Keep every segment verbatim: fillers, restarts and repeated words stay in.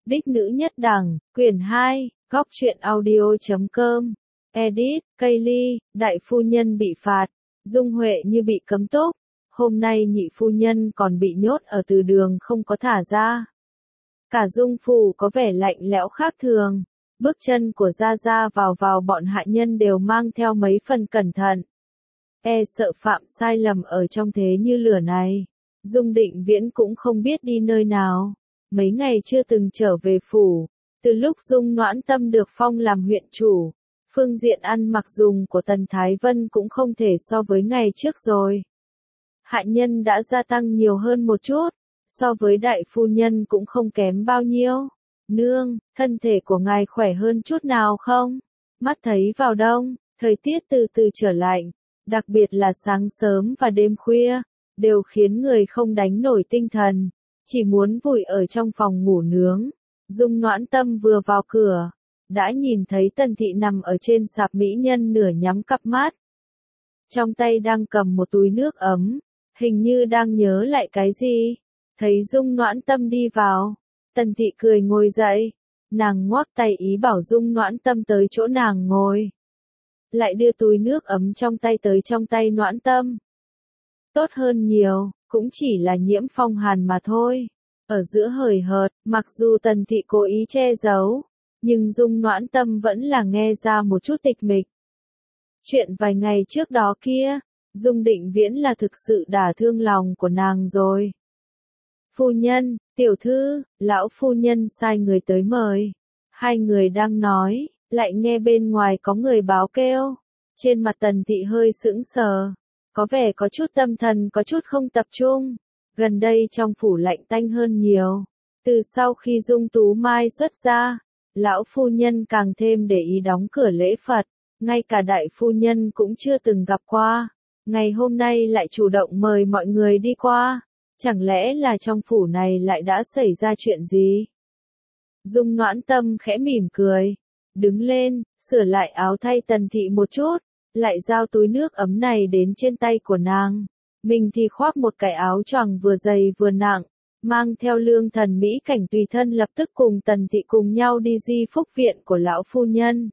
Đích nữ nhất đẳng, quyển hai, góc truyện audio.com, edit, Kaylee, đại phu nhân bị phạt, Dung Huệ như bị cấm túc, hôm nay nhị phu nhân còn bị nhốt ở từ đường không có thả ra. Cả Dung phủ có vẻ lạnh lẽo khác thường, bước chân của Gia Gia vào vào bọn hạ nhân đều mang theo mấy phần cẩn thận. E sợ phạm sai lầm ở trong thế như lửa này. Dung Định Viễn cũng không biết đi nơi nào, mấy ngày chưa từng trở về phủ, từ lúc Dung Noãn Tâm được phong làm huyện chủ, phương diện ăn mặc dùng của Tần Thái Vân cũng không thể so với ngày trước rồi. Hạ nhân đã gia tăng nhiều hơn một chút, so với đại phu nhân cũng không kém bao nhiêu. Nương, thân thể của ngài khỏe hơn chút nào không? Mắt thấy vào đông, thời tiết từ từ trở lạnh, đặc biệt là sáng sớm và đêm khuya, đều khiến người không đánh nổi tinh thần, chỉ muốn vùi ở trong phòng ngủ nướng. Dung Noãn Tâm vừa vào cửa, đã nhìn thấy Tần Thị nằm ở trên sạp mỹ nhân nửa nhắm cặp mắt. Trong tay đang cầm một túi nước ấm, hình như đang nhớ lại cái gì. Thấy Dung Noãn Tâm đi vào, Tần Thị cười ngồi dậy, nàng ngoắc tay ý bảo Dung Noãn Tâm tới chỗ nàng ngồi. Lại đưa túi nước ấm trong tay tới trong tay Noãn Tâm. Tốt hơn nhiều, cũng chỉ là nhiễm phong hàn mà thôi. Ở giữa hời hợt, mặc dù Tần Thị cố ý che giấu, nhưng Dung Noãn Tâm vẫn là nghe ra một chút tịch mịch. Chuyện vài ngày trước đó kia, Dung Định Viễn là thực sự đả thương lòng của nàng rồi. Phu nhân, tiểu thư, lão phu nhân sai người tới mời. Hai người đang nói, lại nghe bên ngoài có người báo kêu. Trên mặt Tần Thị hơi sững sờ, có vẻ có chút tâm thần có chút không tập trung. Gần đây trong phủ lạnh tanh hơn nhiều. Từ sau khi Dung Tú Mai xuất ra, lão phu nhân càng thêm để ý đóng cửa lễ Phật, ngay cả đại phu nhân cũng chưa từng gặp qua. Ngày hôm nay lại chủ động mời mọi người đi qua. Chẳng lẽ là trong phủ này lại đã xảy ra chuyện gì? Dung Noãn Tâm khẽ mỉm cười, đứng lên, sửa lại áo thay Tần Thị một chút, lại giao túi nước ấm này đến trên tay của nàng. Mình thì khoác một cái áo choàng vừa dày vừa nặng, mang theo Lương Thần Mỹ Cảnh tùy thân lập tức cùng Tần Thị cùng nhau đi di phúc viện của lão phu nhân.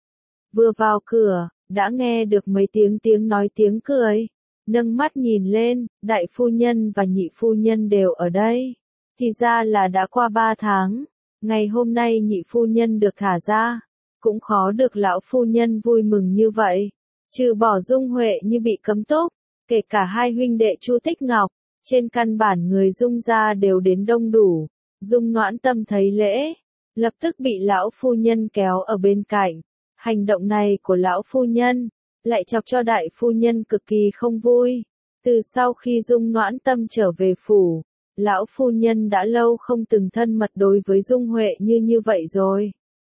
Vừa vào cửa, đã nghe được mấy tiếng tiếng nói tiếng cười. Nâng mắt nhìn lên, đại phu nhân và nhị phu nhân đều ở đây. Thì ra là đã qua ba tháng, ngày hôm nay nhị phu nhân được thả ra, cũng khó được lão phu nhân vui mừng như vậy. Trừ bỏ Dung Huệ như bị cấm túc, kể cả hai huynh đệ Chu Tích Ngọc, trên căn bản người Dung gia đều đến đông đủ. Dung Noãn Tâm thấy lễ, lập tức bị lão phu nhân kéo ở bên cạnh. Hành động này của lão phu nhân lại chọc cho đại phu nhân cực kỳ không vui. Từ sau khi Dung Noãn Tâm trở về phủ, lão phu nhân đã lâu không từng thân mật đối với Dung Huệ như như vậy rồi.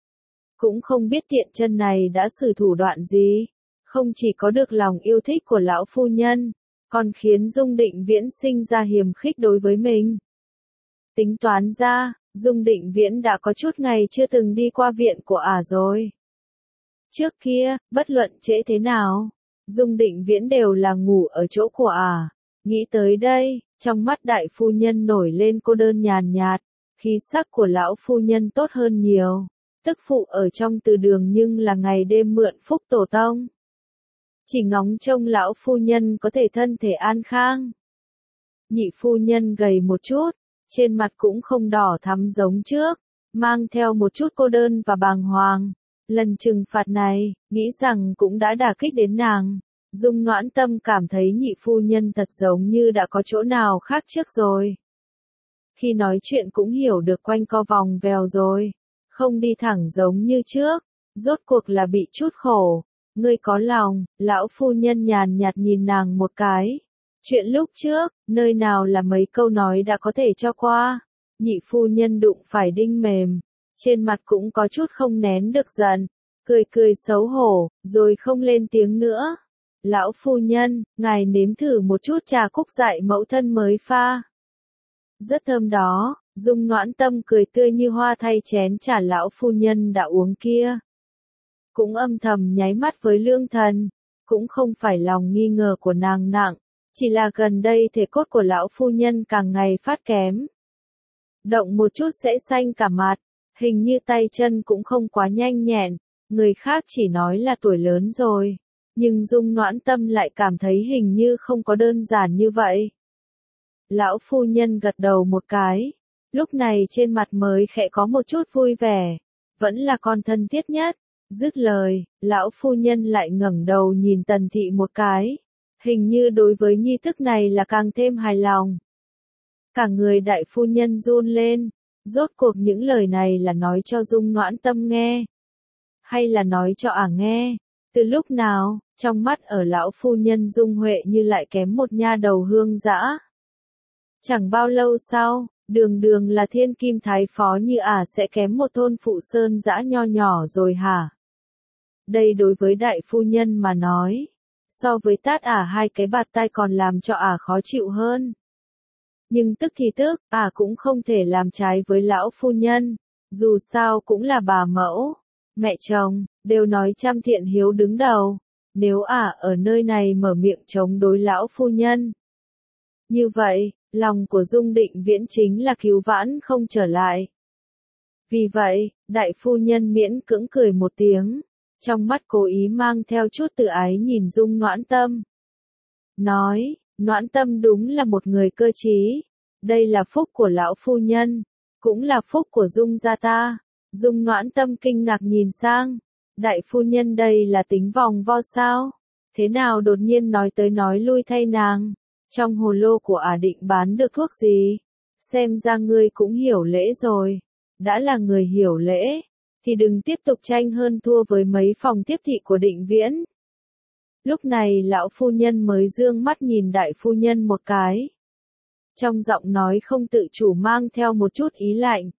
Cũng không biết tiện chân này đã sử thủ đoạn gì, không chỉ có được lòng yêu thích của lão phu nhân, còn khiến Dung Định Viễn sinh ra hiềm khích đối với mình. Tính toán ra, Dung Định Viễn đã có chút ngày chưa từng đi qua viện của ả rồi. Trước kia, bất luận trễ thế nào, Dung Định Viễn đều là ngủ ở chỗ của ả. Nghĩ tới đây, trong mắt đại phu nhân nổi lên cô đơn nhàn nhạt, khí sắc của lão phu nhân tốt hơn nhiều. Tức phụ ở trong từ đường nhưng là ngày đêm mượn phúc tổ tông. Chỉ ngóng trông lão phu nhân có thể thân thể an khang. Nhị phu nhân gầy một chút, trên mặt cũng không đỏ thắm giống trước, mang theo một chút cô đơn và bàng hoàng. Lần trừng phạt này, nghĩ rằng cũng đã đả kích đến nàng. Dung Noãn Tâm cảm thấy nhị phu nhân thật giống như đã có chỗ nào khác trước rồi. Khi nói chuyện cũng hiểu được quanh co vòng vèo rồi. Không đi thẳng giống như trước, rốt cuộc là bị chút khổ. Ngươi có lòng, lão phu nhân nhàn nhạt nhìn nàng một cái. Chuyện lúc trước, nơi nào là mấy câu nói đã có thể cho qua. Nhị phu nhân đụng phải đinh mềm. Trên mặt cũng có chút không nén được giận, cười cười xấu hổ, rồi không lên tiếng nữa. Lão phu nhân, ngài nếm thử một chút trà cúc dại mẫu thân mới pha. Rất thơm đó, Dung Noãn Tâm cười tươi như hoa thay chén trà lão phu nhân đã uống kia. Cũng âm thầm nháy mắt với Lương Thần, cũng không phải lòng nghi ngờ của nàng nặng, chỉ là gần đây thể cốt của lão phu nhân càng ngày phát kém. Động một chút sẽ xanh cả mặt. hình như tay chân cũng không quá nhanh nhẹn, người khác chỉ nói là tuổi lớn rồi, nhưng Dung Noãn Tâm lại cảm thấy hình như không có đơn giản như vậy. Lão phu nhân gật đầu một cái, lúc này trên mặt mới khẽ có một chút vui vẻ, vẫn là con thân thiết nhất. Dứt lời, lão phu nhân lại ngẩng đầu nhìn Tần Thị một cái, hình như đối với nhi thức này là càng thêm hài lòng. Cả người đại phu nhân run lên, rốt cuộc những lời này là nói cho Dung Noãn Tâm nghe, hay là nói cho ả nghe? Từ lúc nào, trong mắt ở lão phu nhân Dung Huệ như lại kém một nha đầu hương dã. Chẳng bao lâu sau, đường đường là thiên kim thái phó như ả sẽ kém một thôn phụ sơn dã nho nhỏ rồi hả? Đây đối với đại phu nhân mà nói, so với tát ả hai cái bạt tai còn làm cho ả khó chịu hơn. Nhưng tức thì tức, ả cũng không thể làm trái với lão phu nhân, dù sao cũng là bà mẫu, mẹ chồng, đều nói trăm thiện hiếu đứng đầu, nếu ả ở nơi này mở miệng chống đối lão phu nhân. Như vậy, lòng của Dung Định Viễn chính là cứu vãn không trở lại. Vì vậy, đại phu nhân miễn cưỡng cười một tiếng, trong mắt cố ý mang theo chút tự ái nhìn Dung Noãn Tâm. Nói, Noãn Tâm đúng là một người cơ trí, đây là phúc của lão phu nhân, cũng là phúc của Dung gia ta. Dung Noãn Tâm kinh ngạc nhìn sang, đại phu nhân đây là tính vòng vo sao? Thế nào đột nhiên nói tới nói lui thay nàng? Trong hồ lô của ả định bán được thuốc gì? Xem ra ngươi cũng hiểu lễ rồi. Đã là người hiểu lễ, thì đừng tiếp tục tranh hơn thua với mấy phòng tiếp thị của Định Viễn. Lúc này lão phu nhân mới dương mắt nhìn đại phu nhân một cái. Trong giọng nói không tự chủ mang theo một chút ý lạnh.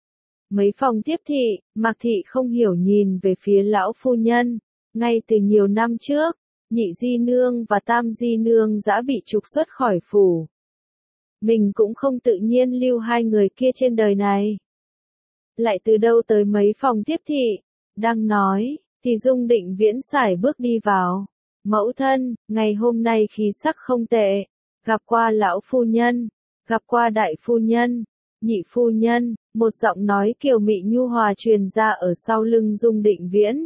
Mấy phòng tiếp thị, Mạc Thị không hiểu nhìn về phía lão phu nhân. Ngay từ nhiều năm trước, Nhị Di Nương và Tam Di Nương đã bị trục xuất khỏi phủ. Mình cũng không tự nhiên lưu hai người kia trên đời này. Lại từ đâu tới mấy phòng tiếp thị? Đang nói, thì Dung Định Viễn sải bước đi vào. Mẫu thân, ngày hôm nay khí sắc không tệ. Gặp qua lão phu nhân, gặp qua đại phu nhân, nhị phu nhân, một giọng nói kiều mị nhu hòa truyền ra ở sau lưng Dung Định Viễn.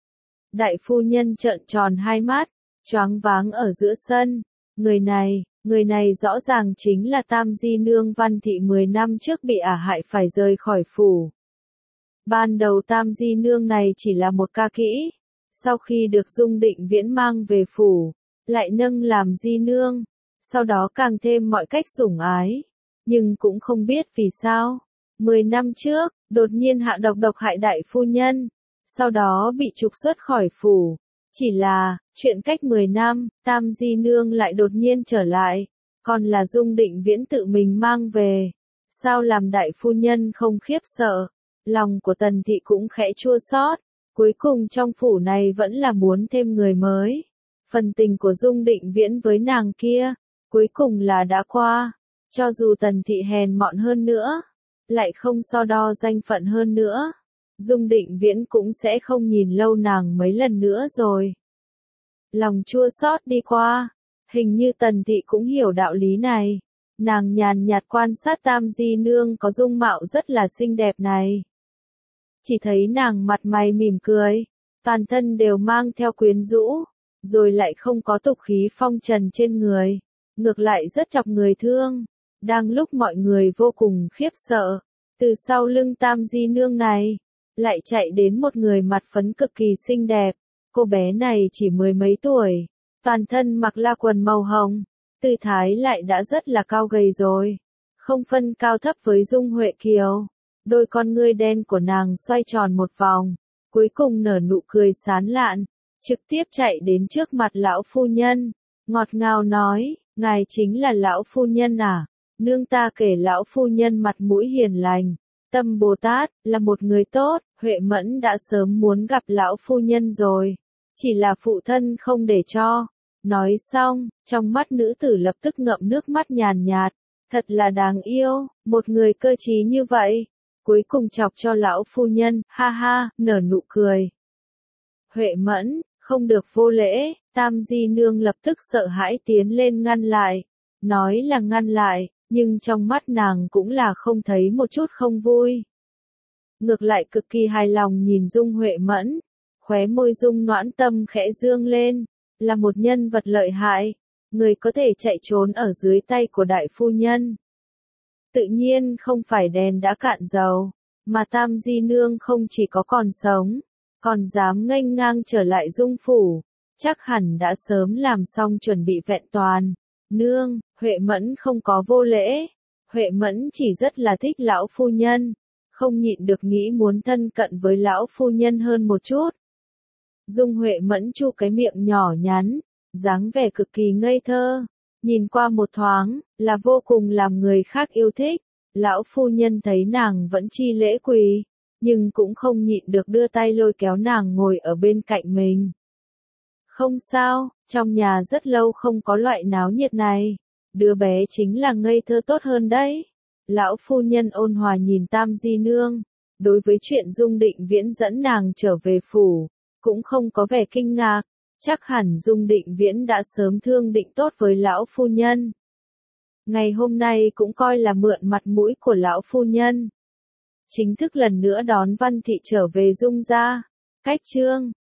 Đại phu nhân trợn tròn hai mắt, choáng váng ở giữa sân. Người này, người này rõ ràng chính là Tam Di Nương Văn Thị mười năm trước bị ả hại phải rời khỏi phủ. Ban đầu Tam Di Nương này chỉ là một ca kỹ, sau khi được Dung Định Viễn mang về phủ, lại nâng làm Di Nương, sau đó càng thêm mọi cách sủng ái, nhưng cũng không biết vì sao, mười năm trước, đột nhiên hạ độc độc hại đại phu nhân, sau đó bị trục xuất khỏi phủ. Chỉ là, chuyện cách mười năm, Tam Di Nương lại đột nhiên trở lại, còn là Dung Định Viễn tự mình mang về. Sao làm đại phu nhân không khiếp sợ? Lòng của Tần Thị cũng khẽ chua xót, cuối cùng trong phủ này vẫn là muốn thêm người mới. Phần tình của Dung Định Viễn với nàng kia, cuối cùng là đã qua, cho dù Tần Thị hèn mọn hơn nữa, lại không so đo danh phận hơn nữa. Dung Định Viễn cũng sẽ không nhìn lâu nàng mấy lần nữa rồi. Lòng chua xót đi qua, hình như Tần Thị cũng hiểu đạo lý này. Nàng nhàn nhạt quan sát Tam Di Nương có dung mạo rất là xinh đẹp này. Chỉ thấy nàng mặt mày mỉm cười, toàn thân đều mang theo quyến rũ, rồi lại không có tục khí phong trần trên người, ngược lại rất chọc người thương. Đang lúc mọi người vô cùng khiếp sợ, từ sau lưng Tam Di Nương này, lại chạy đến một người mặt phấn cực kỳ xinh đẹp. Cô bé này chỉ mười mấy tuổi, toàn thân mặc la quần màu hồng, tư thái lại đã rất là cao gầy rồi, không phân cao thấp với Dung Huệ Kiều. Đôi con ngươi đen của nàng xoay tròn một vòng, cuối cùng nở nụ cười sán lạn, trực tiếp chạy đến trước mặt lão phu nhân, ngọt ngào nói, ngài chính là lão phu nhân à? Nương ta kể lão phu nhân mặt mũi hiền lành, tâm Bồ Tát, là một người tốt. Huệ Mẫn đã sớm muốn gặp lão phu nhân rồi, chỉ là phụ thân không để cho. Nói xong, trong mắt nữ tử lập tức ngậm nước mắt nhàn nhạt, thật là đáng yêu, một người cơ trí như vậy, cuối cùng chọc cho lão phu nhân, ha ha, nở nụ cười. Huệ Mẫn, không được vô lễ. Tam Di Nương lập tức sợ hãi tiến lên ngăn lại, nói là ngăn lại, nhưng trong mắt nàng cũng là không thấy một chút không vui. ngược lại cực kỳ hài lòng nhìn Dung Huệ Mẫn, khóe môi Dung Noãn Tâm khẽ dương lên, là một nhân vật lợi hại, người có thể chạy trốn ở dưới tay của đại phu nhân. Tự nhiên không phải đèn đã cạn dầu, mà Tam Di Nương không chỉ có còn sống, còn dám nghênh ngang trở lại Dung phủ, chắc hẳn đã sớm làm xong chuẩn bị vẹn toàn. Nương, Huệ Mẫn không có vô lễ, Huệ Mẫn chỉ rất là thích lão phu nhân, không nhịn được nghĩ muốn thân cận với lão phu nhân hơn một chút. Dung Huệ Mẫn chu cái miệng nhỏ nhắn, dáng vẻ cực kỳ ngây thơ, nhìn qua một thoáng, là vô cùng làm người khác yêu thích. Lão phu nhân thấy nàng vẫn chi lễ quỳ, nhưng cũng không nhịn được đưa tay lôi kéo nàng ngồi ở bên cạnh mình. Không sao, trong nhà rất lâu không có loại náo nhiệt này, đứa bé chính là ngây thơ tốt hơn đấy. Lão phu nhân ôn hòa nhìn Tam Di Nương, đối với chuyện Dung Định Viễn dẫn nàng trở về phủ, cũng không có vẻ kinh ngạc, chắc hẳn Dung Định Viễn đã sớm thương định tốt với lão phu nhân. Ngày hôm nay cũng coi là mượn mặt mũi của lão phu nhân. Chính thức lần nữa đón Văn Thị trở về Dung gia. Cách chương